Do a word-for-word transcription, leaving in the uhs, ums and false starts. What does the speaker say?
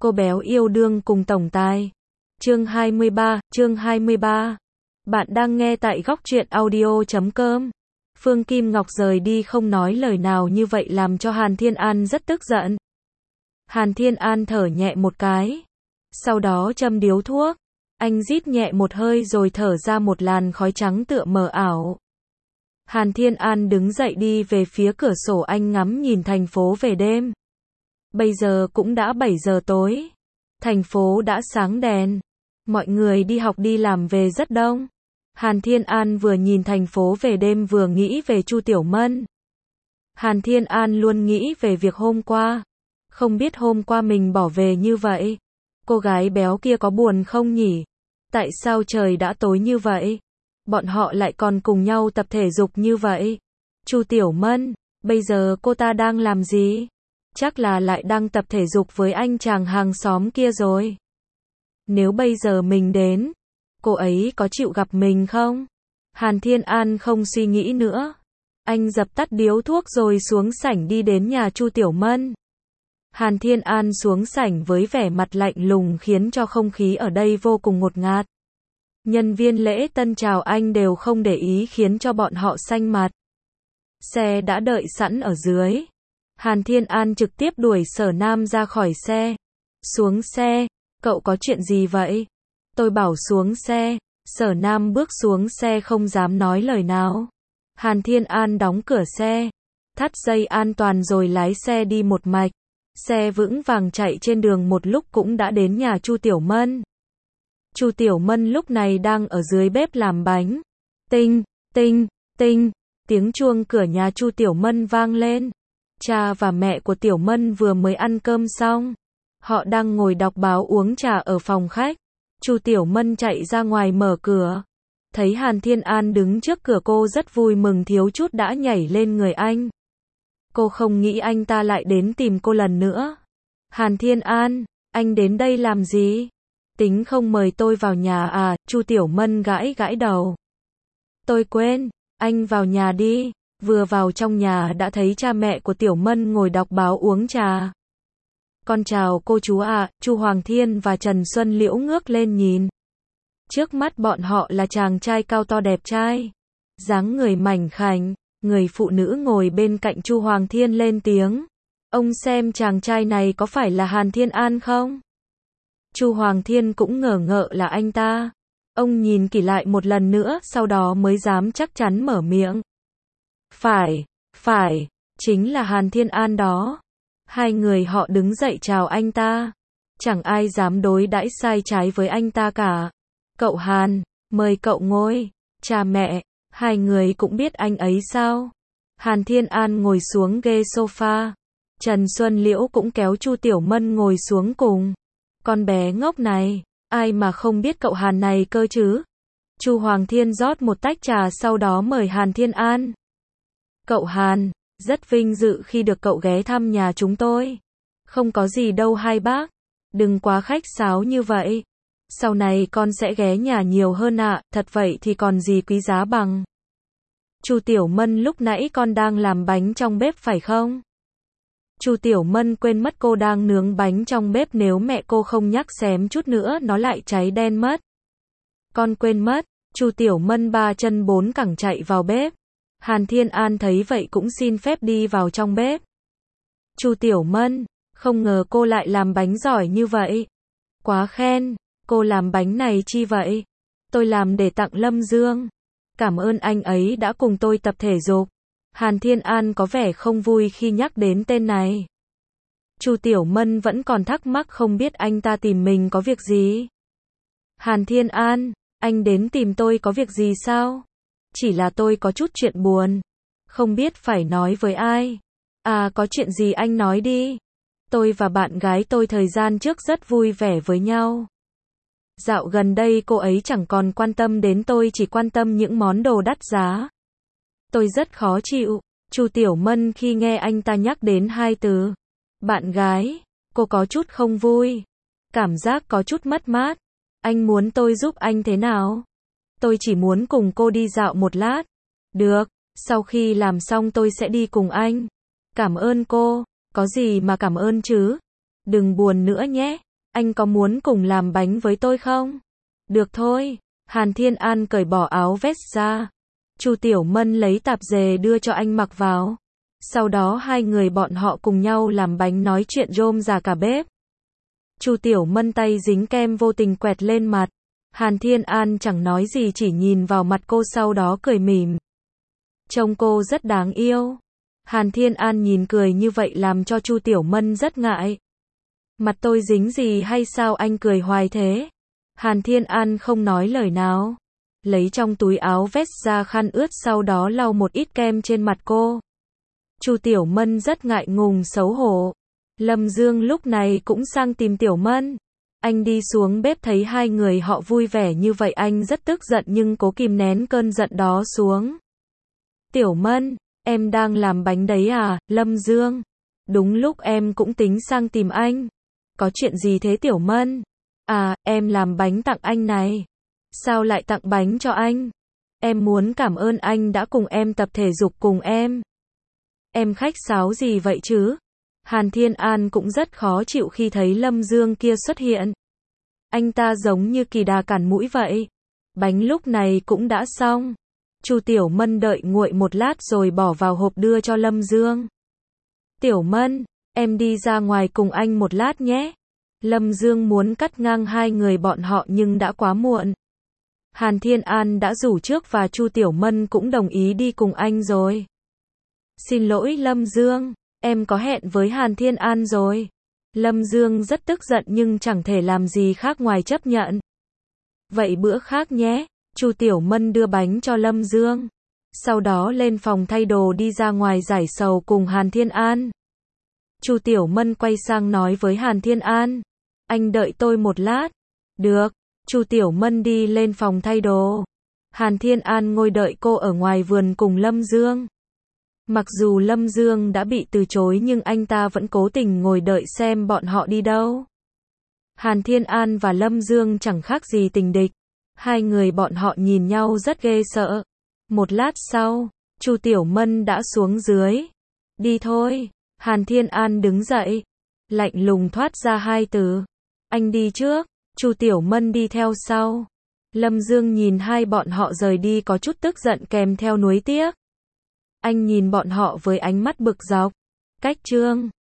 Cô béo yêu đương cùng tổng tài. Chương hai mươi ba, chương hai mươi ba. Bạn đang nghe tại góc truyện audio chấm com. Phương Kim Ngọc rời đi không nói lời nào như vậy làm cho Hàn Thiên An rất tức giận. Hàn Thiên An thở nhẹ một cái. Sau đó châm điếu thuốc. Anh rít nhẹ một hơi rồi thở ra một làn khói trắng tựa mờ ảo. Hàn Thiên An đứng dậy đi về phía cửa sổ, anh ngắm nhìn thành phố về đêm. Bây giờ cũng đã bảy giờ tối. Thành phố đã sáng đèn. Mọi người đi học đi làm về rất đông. Hàn Thiên An vừa nhìn thành phố về đêm vừa nghĩ về Chu Tiểu Mân. Hàn Thiên An luôn nghĩ về việc hôm qua. Không biết hôm qua mình bỏ về như vậy. Cô gái béo kia có buồn không nhỉ? Tại sao trời đã tối như vậy? Bọn họ lại còn cùng nhau tập thể dục như vậy. Chu Tiểu Mân, bây giờ cô ta đang làm gì? Chắc là lại đang tập thể dục với anh chàng hàng xóm kia rồi. Nếu bây giờ mình đến, cô ấy có chịu gặp mình không? Hàn Thiên An không suy nghĩ nữa. Anh dập tắt điếu thuốc rồi xuống sảnh đi đến nhà Chu Tiểu Mân. Hàn Thiên An xuống sảnh với vẻ mặt lạnh lùng khiến cho không khí ở đây vô cùng ngột ngạt. Nhân viên lễ tân chào anh đều không để ý khiến cho bọn họ xanh mặt. Xe đã đợi sẵn ở dưới. Hàn Thiên An trực tiếp đuổi Sở Nam ra khỏi xe. Xuống xe, cậu có chuyện gì vậy? Tôi bảo xuống xe. Sở Nam bước xuống xe không dám nói lời nào. Hàn Thiên An đóng cửa xe, thắt dây an toàn rồi lái xe đi một mạch. Xe vững vàng chạy trên đường một lúc cũng đã đến nhà Chu Tiểu Mân. Chu Tiểu Mân lúc này đang ở dưới bếp làm bánh. Tinh, tinh, tinh, tiếng chuông cửa nhà Chu Tiểu Mân vang lên. Cha và mẹ của Tiểu Mân vừa mới ăn cơm xong. Họ đang ngồi đọc báo uống trà ở phòng khách. Chu Tiểu Mân chạy ra ngoài mở cửa. Thấy Hàn Thiên An đứng trước cửa cô rất vui mừng thiếu chút đã nhảy lên người anh. Cô không nghĩ anh ta lại đến tìm cô lần nữa. Hàn Thiên An, anh đến đây làm gì? Tính không mời tôi vào nhà à? Chu Tiểu Mân gãi gãi đầu. Tôi quên, anh vào nhà đi. Vừa vào trong nhà đã thấy cha mẹ của Tiểu Mân ngồi đọc báo uống trà. Con chào cô chú ạ. Chu Hoàng Thiên và Trần Xuân Liễu ngước lên nhìn. Trước mắt bọn họ là chàng trai cao to đẹp trai, dáng người mảnh khảnh. Người phụ nữ ngồi bên cạnh Chu Hoàng Thiên lên tiếng. Ông xem chàng trai này có phải là Hàn Thiên An không? Chu Hoàng Thiên cũng ngờ ngợ là anh ta. Ông nhìn kỹ lại một lần nữa sau đó mới dám chắc chắn mở miệng. Phải, phải, chính là Hàn Thiên An đó. Hai người họ đứng dậy chào anh ta. Chẳng ai dám đối đãi sai trái với anh ta cả. Cậu Hàn, mời cậu ngồi. Cha mẹ, hai người cũng biết anh ấy sao? Hàn Thiên An ngồi xuống ghế sofa. Trần Xuân Liễu cũng kéo Chu Tiểu Mân ngồi xuống cùng. Con bé ngốc này, ai mà không biết cậu Hàn này cơ chứ? Chu Hoàng Thiên rót một tách trà sau đó mời Hàn Thiên An. Cậu Hàn, rất vinh dự khi được cậu ghé thăm nhà chúng tôi. Không có gì đâu hai bác. Đừng quá khách sáo như vậy. Sau này con sẽ ghé nhà nhiều hơn ạ, à, thật vậy thì còn gì quý giá bằng. Chu Tiểu Mân lúc nãy con đang làm bánh trong bếp phải không? Chu Tiểu Mân quên mất cô đang nướng bánh trong bếp, nếu mẹ cô không nhắc xém chút nữa nó lại cháy đen mất. Con quên mất. Chu Tiểu Mân ba chân bốn cẳng chạy vào bếp. Hàn Thiên An thấy vậy cũng xin phép đi vào trong bếp. Chu Tiểu Mân, không ngờ cô lại làm bánh giỏi như vậy. Quá khen. Cô làm bánh này chi vậy? Tôi làm để tặng Lâm Dương. Cảm ơn anh ấy đã cùng tôi tập thể dục. Hàn Thiên An có vẻ không vui khi nhắc đến tên này. Chu Tiểu Mân vẫn còn thắc mắc không biết anh ta tìm mình có việc gì. Hàn Thiên An, anh đến tìm tôi có việc gì sao? Chỉ là tôi có chút chuyện buồn. Không biết phải nói với ai. À, có chuyện gì anh nói đi. Tôi và bạn gái tôi thời gian trước rất vui vẻ với nhau. Dạo gần đây cô ấy chẳng còn quan tâm đến tôi, chỉ quan tâm những món đồ đắt giá. Tôi rất khó chịu. Chu Tiểu Mân khi nghe anh ta nhắc đến hai từ bạn gái, cô có chút không vui. Cảm giác có chút mất mát. Anh muốn tôi giúp anh thế nào? Tôi chỉ muốn cùng cô đi dạo một lát. Được, sau khi làm xong tôi sẽ đi cùng anh. Cảm ơn cô. Có gì mà cảm ơn chứ? Đừng buồn nữa nhé. Anh có muốn cùng làm bánh với tôi không? Được thôi. Hàn Thiên An cởi bỏ áo vest ra. Chu Tiểu Mân lấy tạp dề đưa cho anh mặc vào. Sau đó hai người bọn họ cùng nhau làm bánh nói chuyện rôm rà cả bếp. Chu Tiểu Mân tay dính kem vô tình quẹt lên mặt. Hàn Thiên An chẳng nói gì chỉ nhìn vào mặt cô sau đó cười mỉm. Trông cô rất đáng yêu. Hàn Thiên An nhìn cười như vậy làm cho Chu Tiểu Mân rất ngại. Mặt tôi dính gì hay sao anh cười hoài thế? Hàn Thiên An không nói lời nào. Lấy trong túi áo vest ra khăn ướt sau đó lau một ít kem trên mặt cô. Chu Tiểu Mân rất ngại ngùng xấu hổ. Lâm Dương lúc này cũng sang tìm Tiểu Mân. Anh đi xuống bếp thấy hai người họ vui vẻ như vậy anh rất tức giận nhưng cố kìm nén cơn giận đó xuống. Tiểu Mân, em đang làm bánh đấy à, Lâm Dương? Đúng lúc em cũng tính sang tìm anh. Có chuyện gì thế Tiểu Mân? À, em làm bánh tặng anh này. Sao lại tặng bánh cho anh? Em muốn cảm ơn anh đã cùng em tập thể dục cùng em. Em khách sáo gì vậy chứ? Hàn Thiên An cũng rất khó chịu khi thấy Lâm Dương kia xuất hiện. Anh ta giống như kỳ đà cản mũi vậy. Bánh lúc này cũng đã xong. Chu Tiểu Mân đợi nguội một lát rồi bỏ vào hộp đưa cho Lâm Dương. Tiểu Mân, em đi ra ngoài cùng anh một lát nhé. Lâm Dương muốn cắt ngang hai người bọn họ nhưng đã quá muộn. Hàn Thiên An đã rủ trước và Chu Tiểu Mân cũng đồng ý đi cùng anh rồi. Xin lỗi Lâm Dương, em có hẹn với Hàn Thiên An rồi. Lâm Dương rất tức giận nhưng chẳng thể làm gì khác ngoài chấp nhận. Vậy bữa khác nhé. Chu Tiểu Mân đưa bánh cho Lâm Dương. Sau đó lên phòng thay đồ đi ra ngoài giải sầu cùng Hàn Thiên An. Chu Tiểu Mân quay sang nói với Hàn Thiên An. Anh đợi tôi một lát. Được. Chu Tiểu Mân đi lên phòng thay đồ. Hàn Thiên An ngồi đợi cô ở ngoài vườn cùng Lâm Dương. Mặc dù Lâm Dương đã bị từ chối nhưng anh ta vẫn cố tình ngồi đợi xem bọn họ đi đâu. Hàn Thiên An và Lâm Dương chẳng khác gì tình địch. Hai người bọn họ nhìn nhau rất ghê sợ. Một lát sau, Chu Tiểu Mân đã xuống dưới. Đi thôi. Hàn Thiên An đứng dậy. Lạnh lùng thoát ra hai từ. Anh đi trước. Chu Tiểu Mân đi theo sau. Lâm Dương nhìn hai bọn họ rời đi có chút tức giận kèm theo nuối tiếc. Anh nhìn bọn họ với ánh mắt bực dọc. Cách chương